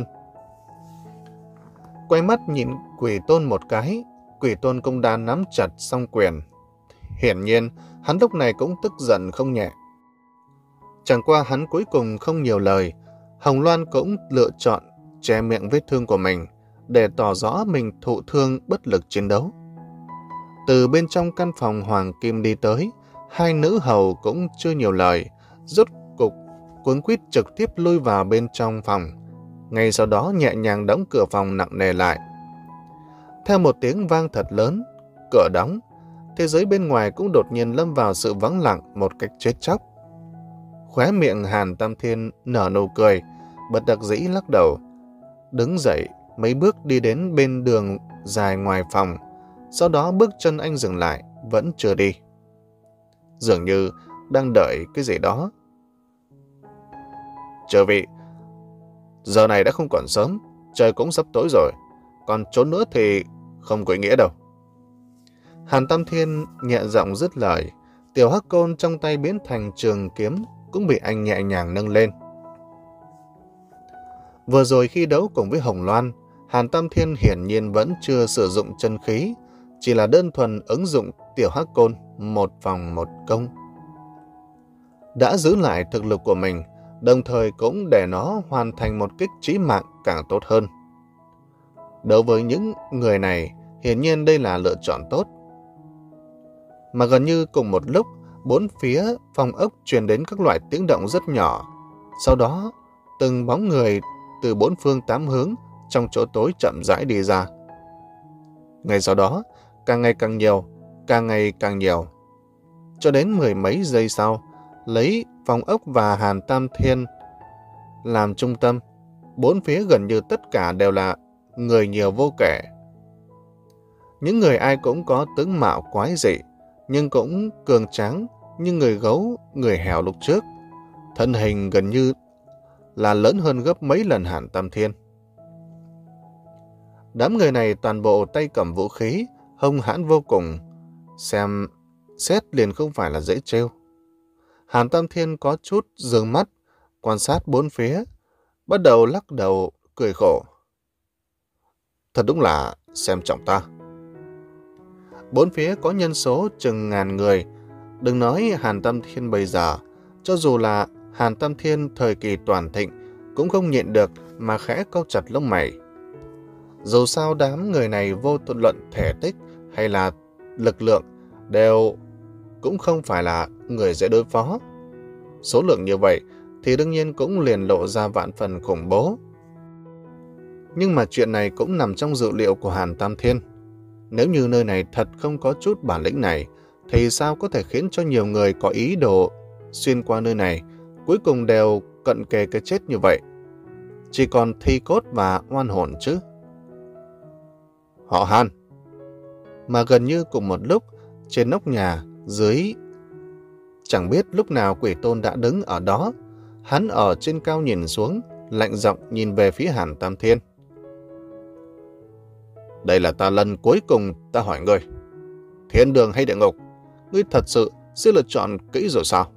Quay mắt nhìn Quỷ Tôn một cái, Quỷ Tôn cũng đã nắm chặt song quyền. Hiển nhiên, hắn lúc này cũng tức giận không nhẹ. Chẳng qua hắn cuối cùng không nhiều lời, Hồng Loan cũng lựa chọn che miệng vết thương của mình để tỏ rõ mình thụ thương bất lực chiến đấu. Từ bên trong căn phòng hoàng kim đi tới, hai nữ hầu cũng chưa nhiều lời, rốt cục cuống quýt trực tiếp lui vào bên trong phòng. Ngay sau đó nhẹ nhàng đóng cửa phòng nặng nề lại. Theo một tiếng vang thật lớn, cửa đóng, thế giới bên ngoài cũng đột nhiên lâm vào sự vắng lặng một cách chết chóc. Khóe miệng Hàn Tam Thiên nở nụ cười, bất đắc dĩ lắc đầu, đứng dậy mấy bước đi đến bên đường dài ngoài phòng. Sau đó bước chân anh dừng lại, vẫn chưa đi. Dường như đang đợi cái gì đó. Chư vị, giờ này đã không còn sớm, trời cũng sắp tối rồi, còn trốn nữa thì không có ý nghĩa đâu. Hàn Tam Thiên nhẹ giọng dứt lời, tiểu hắc côn trong tay biến thành trường kiếm cũng bị anh nhẹ nhàng nâng lên. Vừa rồi khi đấu cùng với Hồng Loan, Hàn Tam Thiên hiển nhiên vẫn chưa sử dụng chân khí, chỉ là đơn thuần ứng dụng tiểu hắc côn một vòng một công. Đã giữ lại thực lực của mình, đồng thời cũng để nó hoàn thành một kích chí mạng càng tốt hơn. Đối với những người này, hiển nhiên đây là lựa chọn tốt. Mà gần như cùng một lúc, bốn phía phòng ốc truyền đến các loại tiếng động rất nhỏ. Sau đó, từng bóng người từ bốn phương tám hướng trong chỗ tối chậm rãi đi ra. Ngay sau đó, càng ngày càng nhiều, càng ngày càng nhiều. Cho đến mười mấy giây sau, lấy phòng ốc và Hàn Tam Thiên làm trung tâm, bốn phía gần như tất cả đều là người nhiều vô kể. Những người ai cũng có tướng mạo quái dị, nhưng cũng cường tráng như người gấu, người hẻo lúc trước. Thân hình gần như là lớn hơn gấp mấy lần Hàn Tam Thiên. Đám người này toàn bộ tay cầm vũ khí, hung hãn vô cùng, xem xét liền không phải là dễ trêu. Hàn Tam Thiên có chút dừng mắt, quan sát bốn phía, bắt đầu lắc đầu, cười khổ. Thật đúng là xem trọng ta. Bốn phía có nhân số chừng ngàn người, đừng nói Hàn Tam Thiên bây giờ, cho dù là Hàn Tam Thiên thời kỳ toàn thịnh, cũng không nhịn được mà khẽ cau chặt lông mày. Dù sao đám người này vô luận thể tích hay là lực lượng đều cũng không phải là người dễ đối phó. Số lượng như vậy thì đương nhiên cũng liền lộ ra vạn phần khủng bố. Nhưng mà chuyện này cũng nằm trong dự liệu của Hàn Tam Thiên. Nếu như nơi này thật không có chút bản lĩnh này, thì sao có thể khiến cho nhiều người có ý đồ xuyên qua nơi này, cuối cùng đều cận kề cái chết như vậy? Chỉ còn thi cốt và oan hồn chứ. Họ Hàn. Mà gần như cùng một lúc, trên nóc nhà, dưới... Chẳng biết lúc nào Quỷ Tôn đã đứng ở đó. Hắn ở trên cao nhìn xuống, lạnh giọng nhìn về phía Hàn Tam Thiên. Đây là ta lần cuối cùng ta hỏi ngươi. Thiên đường hay địa ngục? Ngươi thật sự sẽ lựa chọn kỹ rồi sao?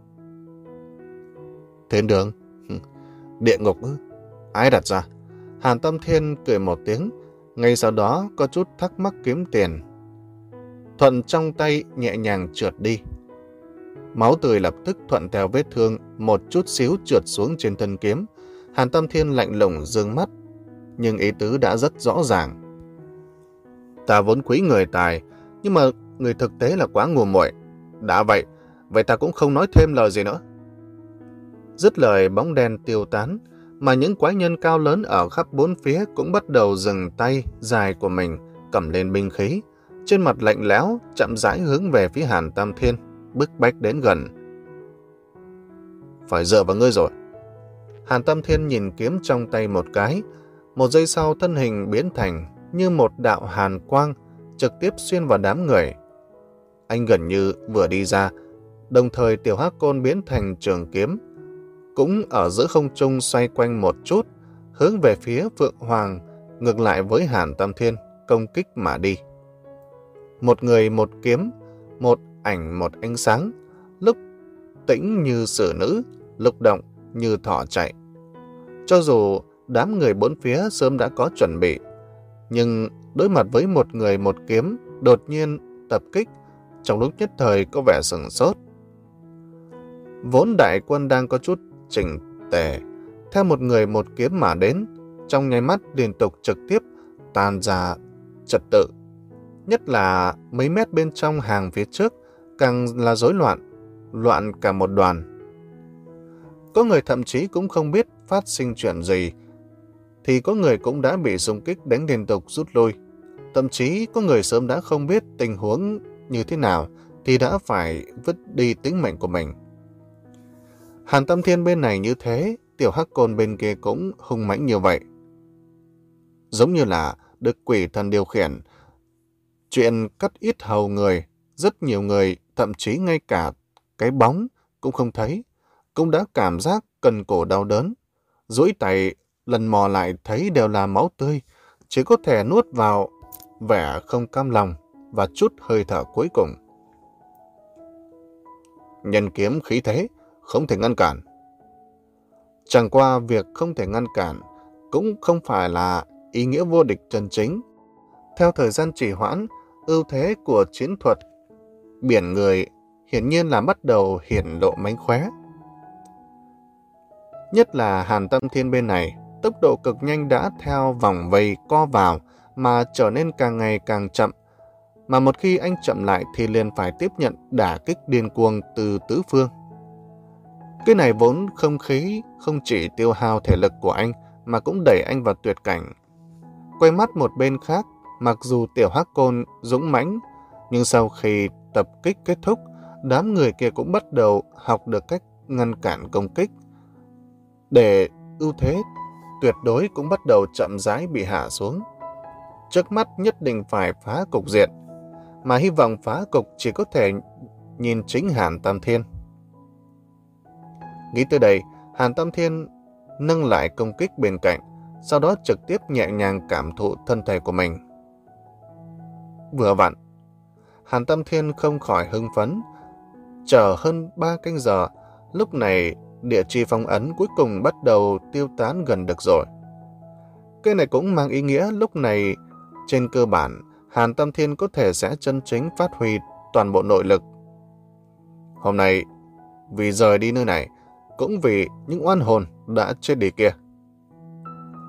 Thiên đường? Địa ngục ư? Ai đặt ra? Hàn Tam Thiên cười một tiếng, ngay sau đó có chút thắc mắc kiếm tiền. Thuận trong tay nhẹ nhàng trượt đi. Máu tươi lập tức thuận theo vết thương một chút xíu trượt xuống trên thân kiếm. Hàn Tam Thiên lạnh lùng dương mắt, nhưng ý tứ đã rất rõ ràng. Ta vốn quý người tài, nhưng mà người thực tế là quá ngu muội. Đã vậy, vậy ta cũng không nói thêm lời gì nữa. Dứt lời bóng đen tiêu tán, mà những quái nhân cao lớn ở khắp bốn phía cũng bắt đầu dừng tay dài của mình, cầm lên binh khí, trên mặt lạnh lẽo, chậm rãi hướng về phía Hàn Tam Thiên, bức bách đến gần. Phải dựa vào ngươi rồi. Hàn Tam Thiên nhìn kiếm trong tay một cái, một giây sau thân hình biến thành như một đạo hàn quang, trực tiếp xuyên vào đám người. Anh gần như vừa đi ra, đồng thời tiểu hắc côn biến thành trường kiếm, cũng ở giữa không trung xoay quanh một chút, hướng về phía Phượng Hoàng, ngược lại với Hàn Tam Thiên, công kích mà đi. Một người một kiếm, một ảnh một ánh sáng, lúc tĩnh như sử nữ, lúc động như thỏ chạy. Cho dù đám người bốn phía sớm đã có chuẩn bị, nhưng đối mặt với một người một kiếm đột nhiên tập kích, trong lúc nhất thời có vẻ sửng sốt. Vốn đại quân đang có chút chỉnh tề, theo một người một kiếm mà đến, trong nháy mắt liên tục trực tiếp tan ra trật tự. Nhất là mấy mét bên trong hàng phía trước càng là rối loạn, loạn cả một đoàn. Có người thậm chí cũng không biết phát sinh chuyện gì, thì có người cũng đã bị xung kích đánh liên tục rút lui. Thậm chí có người sớm đã không biết tình huống như thế nào thì đã phải vứt đi tính mệnh của mình. Hàn Tam Thiên bên này như thế, tiểu hắc côn bên kia cũng hung mãnh như vậy. Giống như là được quỷ thần điều khiển. Chuyện cắt ít hầu người, rất nhiều người, thậm chí ngay cả cái bóng cũng không thấy, cũng đã cảm giác cần cổ đau đớn. Duỗi tay lần mò lại thấy đều là máu tươi, chỉ có thể nuốt vào vẻ không cam lòng và chút hơi thở cuối cùng. Nhân kiếm khí thế, không thể ngăn cản. Chẳng qua việc không thể ngăn cản cũng không phải là ý nghĩa vô địch chân chính. Theo thời gian trì hoãn, ưu thế của chiến thuật biển người hiển nhiên là bắt đầu hiển lộ mánh khóe. Nhất là Hàn Tam Thiên bên này, tốc độ cực nhanh đã theo vòng vây co vào mà trở nên càng ngày càng chậm. Mà một khi anh chậm lại thì liền phải tiếp nhận đả kích điên cuồng từ tứ phương. Cái này vốn không khí không chỉ tiêu hao thể lực của anh mà cũng đẩy anh vào tuyệt cảnh. Quay mắt một bên khác, mặc dù tiểu hắc côn dũng mãnh, nhưng sau khi tập kích kết thúc, đám người kia cũng bắt đầu học được cách ngăn cản công kích. Để ưu thế tuyệt đối cũng bắt đầu chậm rãi bị hạ xuống. Trước mắt nhất định phải phá cục diện, mà hy vọng phá cục chỉ có thể nhìn chính Hàn Tam Thiên. Nghĩ tới đây, Hàn Tam Thiên nâng lại công kích bên cạnh, sau đó trực tiếp nhẹ nhàng cảm thụ thân thể của mình. Vừa vặn, Hàn Tam Thiên không khỏi hưng phấn. Chờ hơn ba canh giờ, lúc này địa chi phong ấn cuối cùng bắt đầu tiêu tán gần được rồi. Cái này cũng mang ý nghĩa lúc này trên cơ bản Hàn Tam Thiên có thể sẽ chân chính phát huy toàn bộ nội lực. Hôm nay vì rời đi nơi này, cũng vì những oan hồn đã chết đi kia.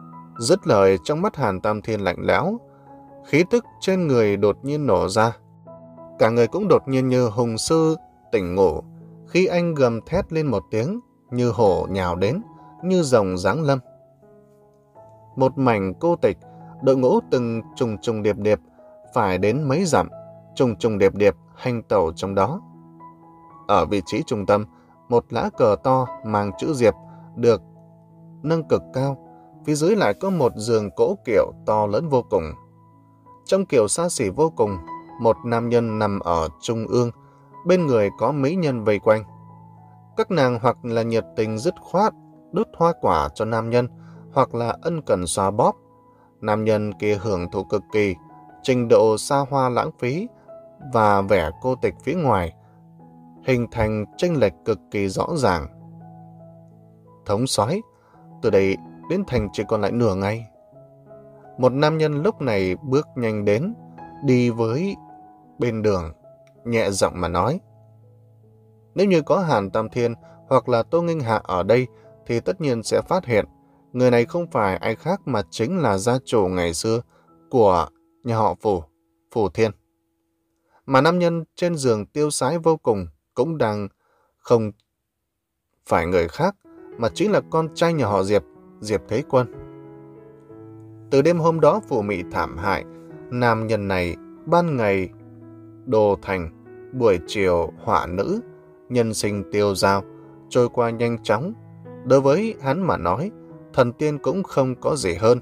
Dứt lời, trong mắt Hàn Tam Thiên lạnh lẽo, khí tức trên người đột nhiên nổ ra. Cả người cũng đột nhiên như hùng sư tỉnh ngủ, khi anh gầm thét lên một tiếng, như hổ nhào đến, như rồng giáng lâm. Một mảnh cô tịch, đội ngũ từng trùng trùng điệp điệp, phải đến mấy dặm, trùng trùng điệp điệp hành tẩu trong đó. Ở vị trí trung tâm, một lá cờ to mang chữ Diệp được nâng cực cao, phía dưới lại có một giường cỗ kiệu to lớn vô cùng. Trong kiệu xa xỉ vô cùng, một nam nhân nằm ở trung ương, bên người có mỹ nhân vây quanh. Các nàng hoặc là nhiệt tình dứt khoát, đút hoa quả cho nam nhân, hoặc là ân cần xoa bóp. Nam nhân kia hưởng thụ cực kỳ, trình độ xa hoa lãng phí và vẻ cô tịch phía ngoài, hình thành chênh lệch cực kỳ rõ ràng. Thống soái, từ đây đến thành chỉ còn lại nửa ngày. Một nam nhân lúc này bước nhanh đến, đi với bên đường, nhẹ giọng mà nói. Nếu như có Hàn Tam Thiên hoặc là Tô Nghênh Hạ ở đây thì tất nhiên sẽ phát hiện người này không phải ai khác mà chính là gia chủ ngày xưa của nhà họ Phù, Phù Thiên. Mà nam nhân trên giường tiêu sái vô cùng cũng đang không phải người khác mà chính là con trai nhà họ Diệp, Diệp Thế Quân. Từ đêm hôm đó Phù Mị thảm hại, nam nhân này ban ngày đồ thành, buổi chiều họa nữ, nhân sinh tiêu dao, trôi qua nhanh chóng. Đối với hắn mà nói, thần tiên cũng không có gì hơn.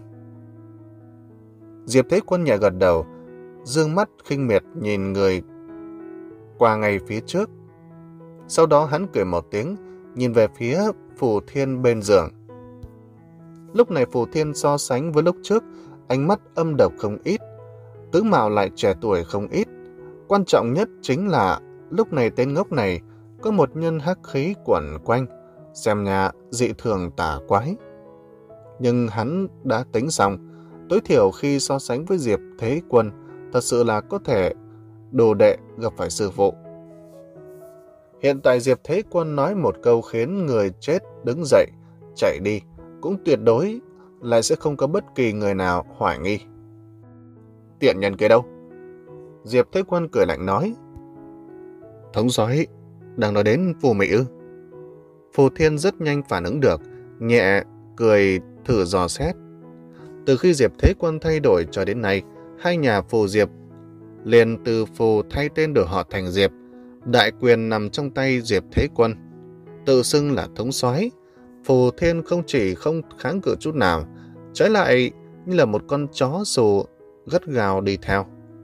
Diệp Thế Quân nhẹ gật đầu, dương mắt khinh miệt nhìn người qua ngay phía trước. Sau đó hắn cười một tiếng, nhìn về phía Phù Thiên bên giường. Lúc này Phù Thiên so sánh với lúc trước, ánh mắt âm độc không ít, tướng mạo lại trẻ tuổi không ít. Quan trọng nhất chính là lúc này tên ngốc này có một nhân hắc khí quẩn quanh, xem nhà dị thường tà quái. Nhưng hắn đã tính xong, tối thiểu khi so sánh với Diệp Thế Quân, thật sự là có thể đồ đệ gặp phải sư phụ. Hiện tại Diệp Thế Quân nói một câu khiến người chết đứng dậy, chạy đi, cũng tuyệt đối lại sẽ không có bất kỳ người nào hoài nghi. Tiện nhân kia đâu? Diệp Thế Quân cười lạnh nói. Thống soái đang nói đến Phù Mị ư? Phù Thiên rất nhanh phản ứng được, nhẹ cười thử dò xét. Từ khi Diệp Thế Quân thay đổi cho đến nay, hai nhà Phù Diệp liền từ Phù thay tên đổi họ thành Diệp, đại quyền nằm trong tay Diệp Thế Quân, tự xưng là thống soái. Phù Thiên không chỉ không kháng cự chút nào, trái lại như là một con chó xù gắt gao đi theo.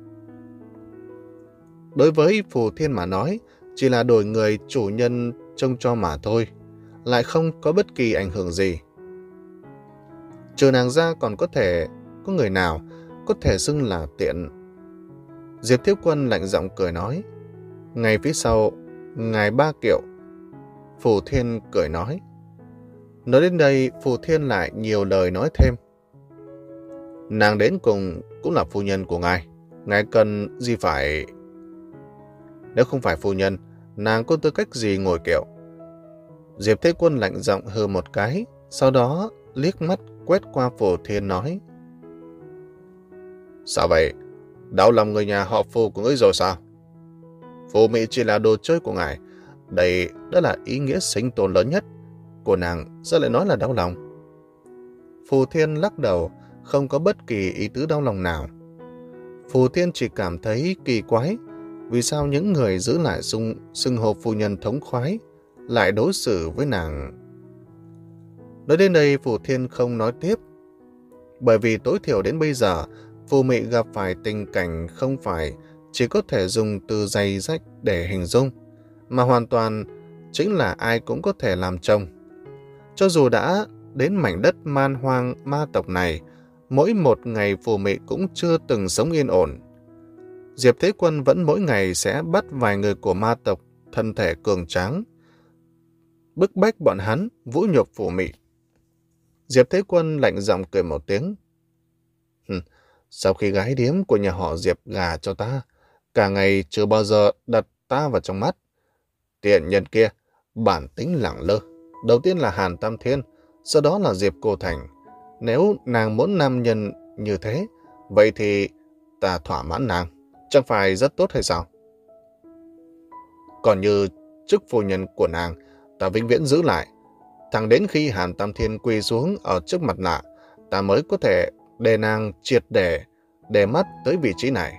Đối với Phù Thiên mà nói, chỉ là đổi người chủ nhân trông cho mà thôi, lại không có bất kỳ ảnh hưởng gì. Trừ nàng ra còn có thể có người nào có thể xưng là tiện. Diệp Thế Quân lạnh giọng cười nói. Ngay phía sau, ngài Ba Kiệu. Phù Thiên cười nói. Nói đến đây, Phù Thiên lại nhiều lời nói thêm. Nàng đến cùng cũng là phu nhân của ngài. Ngài cần gì phải... Nếu không phải phu nhân, nàng có tư cách gì ngồi kiệu? Diệp Thế Quân lạnh giọng hừ một cái, sau đó liếc mắt quét qua Phù Thiên nói. Sao vậy? Đau lòng người nhà họ Phù của ngươi rồi sao? Phù Mị chỉ là đồ chơi của ngài. Đây đã là ý nghĩa sinh tồn lớn nhất của nàng, sao lại nói là đau lòng? Phù Thiên lắc đầu, không có bất kỳ ý tứ đau lòng nào. Phù Thiên chỉ cảm thấy kỳ quái, vì sao những người giữ lại xưng, xưng hô phu nhân thống khoái lại đối xử với nàng. Nói đến đây Phù Thiên không nói tiếp, bởi vì tối thiểu đến bây giờ Phù Mị gặp phải tình cảnh không phải chỉ có thể dùng từ giày rách để hình dung, mà hoàn toàn chính là ai cũng có thể làm chồng. Cho dù đã đến mảnh đất man hoang ma tộc này, mỗi một ngày Phù Mị cũng chưa từng sống yên ổn. Diệp Thế Quân vẫn mỗi ngày sẽ bắt vài người của ma tộc thân thể cường tráng, bức bách bọn hắn vũ nhục Phù Mị. Diệp Thế Quân lạnh giọng cười một tiếng. Sau khi gái điếm của nhà họ Diệp gà cho ta, cả ngày chưa bao giờ đặt ta vào trong mắt. Tiện nhân kia, bản tính lẳng lơ. Đầu tiên là Hàn Tam Thiên, sau đó là Diệp Cô Thành. Nếu nàng muốn nam nhân như thế, vậy thì ta thỏa mãn nàng, chẳng phải rất tốt hay sao? Còn như chức phu nhân của nàng, ta vĩnh viễn giữ lại. Thẳng đến khi Hàn Tam Thiên quỳ xuống ở trước mặt nạ, ta mới có thể để nàng triệt để, để mắt tới vị trí này.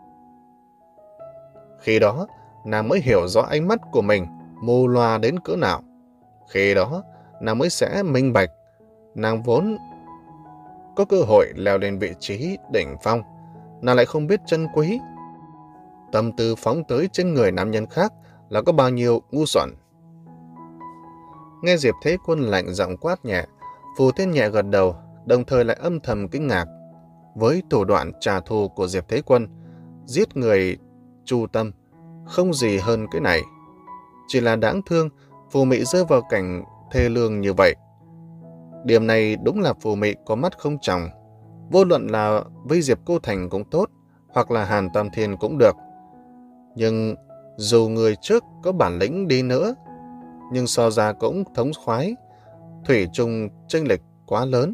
Khi đó, nàng mới hiểu rõ ánh mắt của mình mù loà đến cỡ nào. Khi đó, nàng mới sẽ minh bạch. Nàng vốn có cơ hội leo lên vị trí đỉnh phong, nàng lại không biết trân quý. Tâm tư phóng tới trên người nam nhân khác là có bao nhiêu ngu xuẩn. Nghe Diệp Thế Quân lạnh giọng quát nhẹ, Phù Thiên nhẹ gật đầu, đồng thời lại âm thầm kinh ngạc. Với thủ đoạn trả thù của Diệp Thế Quân, giết người chu tâm, không gì hơn cái này. Chỉ là đáng thương, Phù Mị rơi vào cảnh thê lương như vậy. Điểm này đúng là Phù Mị có mắt không tròng. Vô luận là với Diệp Cô Thành cũng tốt, hoặc là Hàn Tam Thiên cũng được. Nhưng dù người trước có bản lĩnh đi nữa, nhưng so ra cũng thống khoái, thủy chung chênh lệch quá lớn.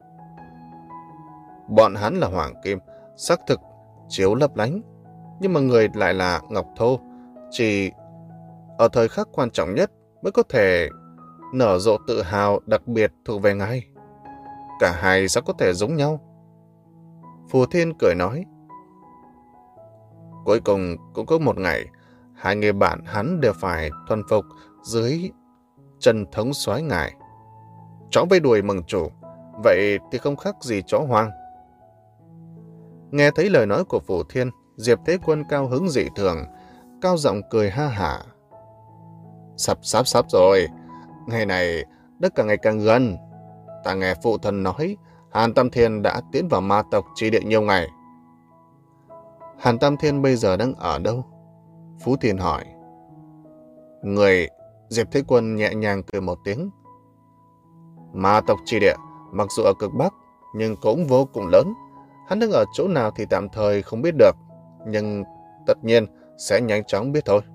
Bọn hắn là hoàng kim, xác thực, chiếu lấp lánh, nhưng mà người lại là ngọc thô, chỉ ở thời khắc quan trọng nhất mới có thể nở rộ tự hào đặc biệt thuộc về ngài. Cả hai sao có thể giống nhau? Phù Thiên cười nói. Cuối cùng cũng có một ngày, hai người bạn hắn đều phải thuần phục dưới chân thống soái ngài. Chó vây đuôi mừng chủ, vậy thì không khác gì chó hoang. Nghe thấy lời nói của Phù Thiên, Diệp Thế Quân cao hứng dị thường, cao giọng cười ha hả. Sắp sắp sắp rồi, ngày này đất càng ngày càng gần. Ta nghe phụ thân nói, Hàn Tam Thiên đã tiến vào ma tộc chi địa nhiều ngày. Hàn Tam Thiên bây giờ đang ở đâu? Phú Thiên hỏi. Người, Diệp Thế Quân nhẹ nhàng cười một tiếng. Ma tộc chi địa, mặc dù ở cực Bắc, nhưng cũng vô cùng lớn. Hắn đang ở chỗ nào thì tạm thời không biết được, nhưng tất nhiên sẽ nhanh chóng biết thôi.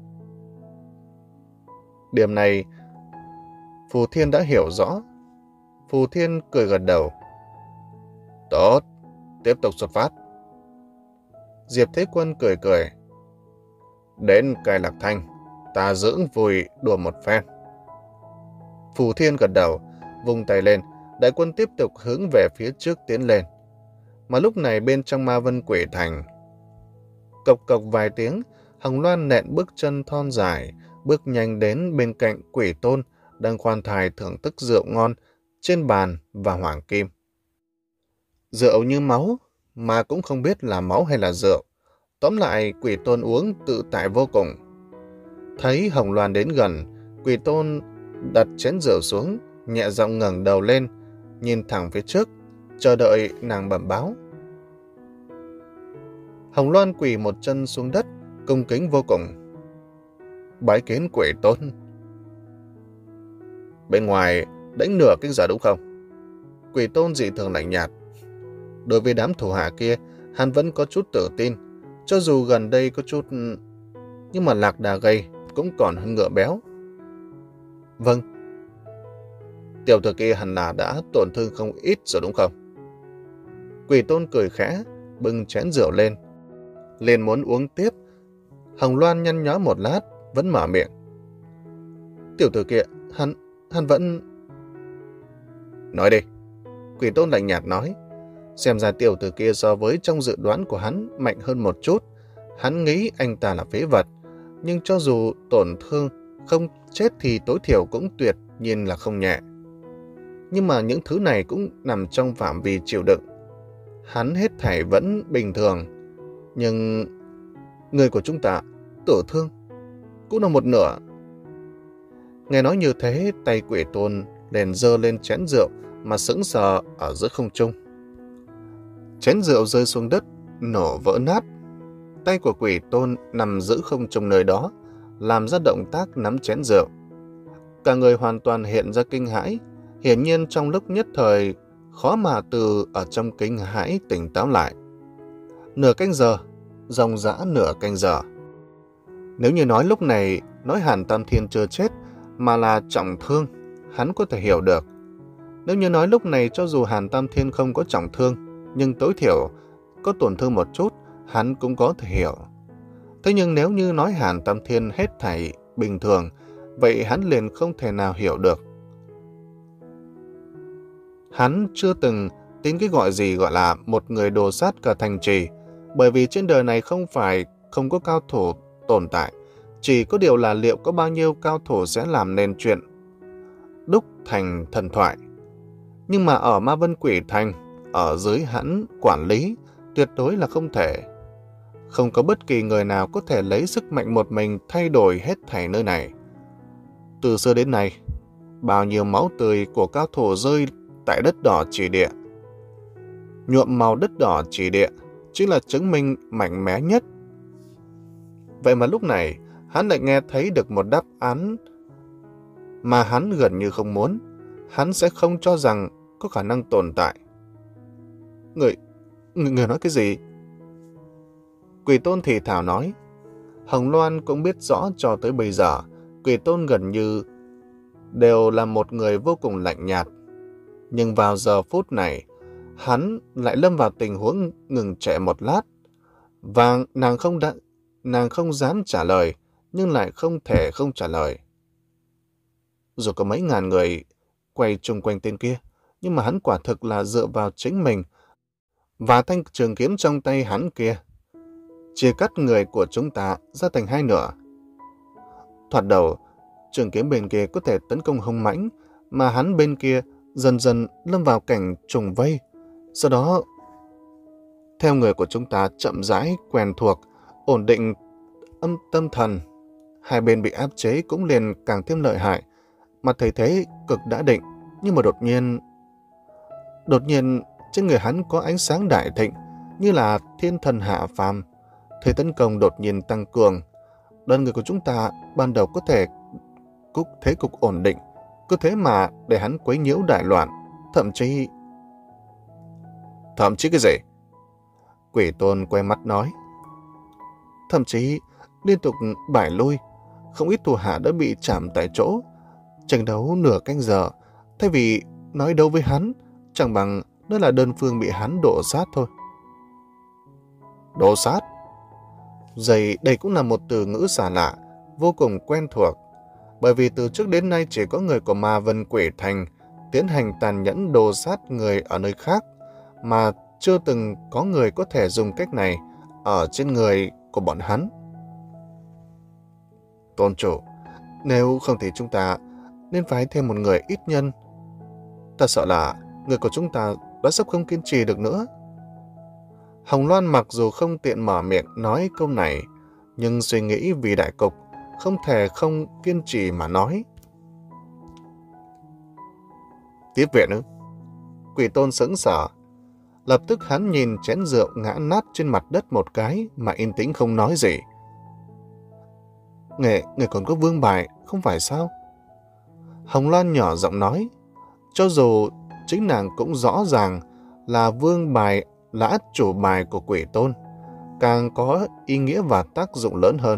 Điểm này, Phù Thiên đã hiểu rõ. Phù Thiên cười gật đầu. Tốt, tiếp tục xuất phát. Diệp Thế Quân cười cười. Đến Cai Lạc Thanh, ta dưỡng vui đùa một phen. Phù Thiên gật đầu, vung tay lên, đại quân tiếp tục hướng về phía trước tiến lên. Mà lúc này bên trong Ma Vân Quỷ Thành, cộc cộc vài tiếng, Hồng Loan nện bước chân thon dài, bước nhanh đến bên cạnh Quỷ Tôn đang khoan thai thưởng thức rượu ngon trên bàn và hoàng kim. Rượu như máu, mà cũng không biết là máu hay là rượu. Tóm lại, Quỷ Tôn uống tự tại vô cùng. Thấy Hồng Loan đến gần, Quỷ Tôn đặt chén rượu xuống, nhẹ giọng ngẩng đầu lên, nhìn thẳng phía trước, chờ đợi nàng bẩm báo. Hồng Loan quỳ một chân xuống đất, cung kính vô cùng. Bái kiến Quỷ Tôn. Bên ngoài đánh nửa canh giờ đúng không? Quỷ Tôn dị thường lạnh nhạt. Đối với đám thủ hạ kia, hắn vẫn có chút tự tin, cho dù gần đây có chút, nhưng mà lạc đà gầy cũng còn hơn ngựa béo. Vâng. Tiểu tử kia hẳn là đã tổn thương không ít rồi đúng không? Quỷ Tôn cười khẽ, bưng chén rượu lên. Liền muốn uống tiếp. Hồng Loan nhăn nhó một lát, vẫn mở miệng. Tiểu tử kia, hắn, hắn vẫn... Nói đi. Quỷ Tôn lạnh nhạt nói. Xem ra tiểu tử kia so với trong dự đoán của hắn mạnh hơn một chút. Hắn nghĩ anh ta là phế vật. Nhưng cho dù tổn thương, không chết thì tối thiểu cũng tuyệt nhiên là không nhẹ. Nhưng mà những thứ này cũng nằm trong phạm vi chịu đựng. Hắn hết thảy vẫn bình thường. Nhưng người của chúng ta tử thương cũng là một nửa. Nghe nói như thế, tay Quỷ Tôn liền giơ lên chén rượu mà sững sờ ở giữa không trung. Chén rượu rơi xuống đất, nổ vỡ nát. Tay của Quỷ Tôn nằm giữ không trung nơi đó, làm ra động tác nắm chén rượu. Cả người hoàn toàn hiện ra kinh hãi, hiển nhiên trong lúc nhất thời khó mà từ ở trong kinh hãi tỉnh táo lại. Nửa canh giờ, ròng rã nửa canh giờ. Nếu như nói lúc này nói Hàn Tam Thiên chưa chết mà là trọng thương, hắn có thể hiểu được. Nếu như nói lúc này cho dù Hàn Tam Thiên không có trọng thương, nhưng tối thiểu có tổn thương một chút, hắn cũng có thể hiểu. Thế nhưng nếu như nói Hàn Tam Thiên hết thảy bình thường, vậy hắn liền không thể nào hiểu được. Hắn chưa từng tin cái gọi gì gọi là một người đồ sát cả thành trì, bởi vì trên đời này không phải không có cao thủ tồn tại, chỉ có điều là liệu có bao nhiêu cao thủ sẽ làm nên chuyện đúc thành thần thoại. Nhưng mà ở Ma Vân Quỷ Thành, ở dưới hắn quản lý, tuyệt đối là không thể. Không có bất kỳ người nào có thể lấy sức mạnh một mình thay đổi hết thảy nơi này. Từ xưa đến nay, bao nhiêu máu tươi của cao thủ rơi tại đất đỏ chỉ địa. Nhuộm màu đất đỏ chỉ địa chính là chứng minh mạnh mẽ nhất. Vậy mà lúc này, hắn lại nghe thấy được một đáp án mà hắn gần như không muốn. Hắn sẽ không cho rằng có khả năng tồn tại. Người, người, người nói cái gì? Quỷ Tôn thì thào nói. Hồng Loan cũng biết rõ cho tới bây giờ, Quỷ Tôn gần như đều là một người vô cùng lạnh nhạt. Nhưng vào giờ phút này, hắn lại lâm vào tình huống ngừng trệ một lát. Và nàng không, đã, nàng không dám trả lời, nhưng lại không thể không trả lời. Dù có mấy ngàn người quay chung quanh tên kia, nhưng mà hắn quả thực là dựa vào chính mình. Và thanh trường kiếm trong tay hắn kia chia cắt người của chúng ta ra thành hai nửa. Thoạt đầu, trường kiếm bên kia có thể tấn công hung mãnh, mà hắn bên kia dần dần lâm vào cảnh trùng vây. Sau đó, theo người của chúng ta chậm rãi, quen thuộc, ổn định âm tâm thần, hai bên bị áp chế cũng liền càng thêm lợi hại. Mà thấy thế cực đã định, nhưng mà đột nhiên... Đột nhiên, trên người hắn có ánh sáng đại thịnh, như là thiên thần hạ phàm. Thế tấn công đột nhiên tăng cường. Đoàn người của chúng ta ban đầu có thể cục thế cục ổn định, cứ thế mà để hắn quấy nhiễu đại loạn, thậm chí... Thậm chí cái gì? Quỷ Tôn quay mắt nói. Thậm chí liên tục bại lui, không ít thủ hạ đã bị chạm tại chỗ. Tranh đấu nửa canh giờ, thay vì nói đấu với hắn, chẳng bằng đó là đơn phương bị hắn đổ sát thôi. Đổ sát? Dày, đây cũng là một từ ngữ xa lạ, vô cùng quen thuộc, bởi vì từ trước đến nay chỉ có người của Ma Vân Quỷ Thành tiến hành tàn nhẫn đồ sát người ở nơi khác, mà chưa từng có người có thể dùng cách này ở trên người của bọn hắn. Tôn chủ, nếu không thì chúng ta nên phái thêm một người ít nhân. Ta sợ là người của chúng ta đã sắp không kiên trì được nữa. Hồng Loan mặc dù không tiện mở miệng nói câu này, nhưng suy nghĩ vì đại cục, không thể không kiên trì mà nói. Tiếp viện ư? Quỷ Tôn sững sờ. Lập tức hắn nhìn chén rượu ngã nát trên mặt đất một cái mà yên tĩnh không nói gì. Nghệ, người còn có vương bài, không phải sao? Hồng Loan nhỏ giọng nói, cho dù chính nàng cũng rõ ràng là vương bài là át chủ bài của Quỷ Tôn, càng có ý nghĩa và tác dụng lớn hơn.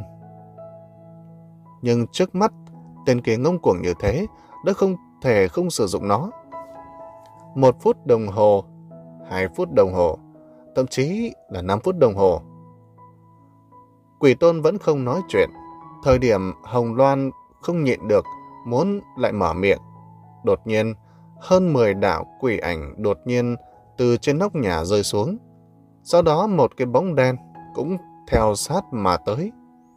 Nhưng trước mắt, tên kia ngông cuồng như thế đã không thể không sử dụng nó. Một phút đồng hồ, hai phút đồng hồ, thậm chí là năm phút đồng hồ. Quỷ Tôn vẫn không nói chuyện. Thời điểm Hồng Loan không nhịn được, muốn lại mở miệng. Đột nhiên, hơn mười đạo quỷ ảnh đột nhiên từ trên nóc nhà rơi xuống. Sau đó một cái bóng đen cũng theo sát mà tới.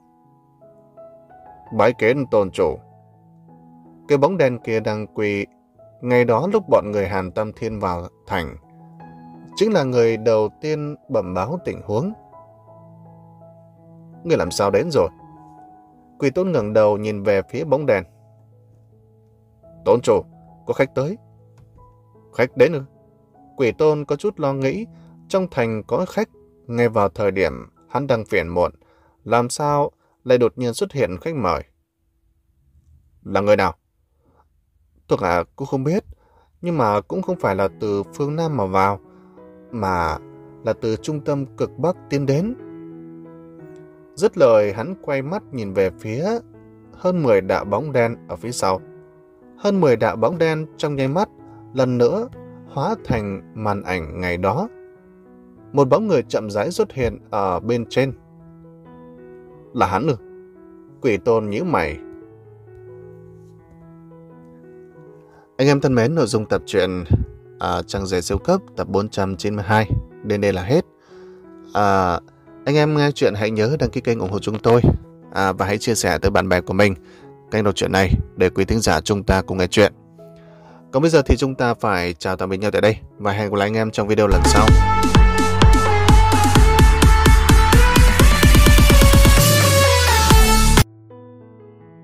Bái kiến tôn chủ. Cái bóng đen kia đang quỳ ngày đó lúc bọn người Hàn Tam Thiên vào thành. Chính là người đầu tiên bẩm báo tình huống. Người làm sao đến rồi? Quỷ Tôn ngẩng đầu nhìn về phía bóng đèn. Tôn chủ, có khách tới. Khách đến ư? Quỷ Tôn có chút lo nghĩ, trong thành có khách, ngay vào thời điểm hắn đang phiền muộn, làm sao lại đột nhiên xuất hiện khách mời. Là người nào? Thuộc hạ cũng không biết, nhưng mà cũng không phải là từ phương Nam mà vào, mà là từ trung tâm cực Bắc tiến đến. Dứt lời, hắn quay mắt nhìn về phía hơn mười đạo bóng đen ở phía sau. Hơn mười đạo bóng đen trong nháy mắt lần nữa hóa thành màn ảnh ngày đó. Một bóng người chậm rãi xuất hiện ở bên trên. Là hắn ư? Quỷ Tôn nhíu mày. Anh em thân mến, nội dung tập truyện à, Chàng Rể Siêu Cấp tập bốn trăm chín mươi hai đến đây là hết. À, anh em nghe chuyện hãy nhớ đăng ký kênh ủng hộ chúng tôi à, và hãy chia sẻ tới bạn bè của mình kênh đọc truyện này để quý thính giả chúng ta cùng nghe chuyện. Còn bây giờ thì chúng ta phải chào tạm biệt nhau tại đây và hẹn gặp lại anh em trong video lần sau.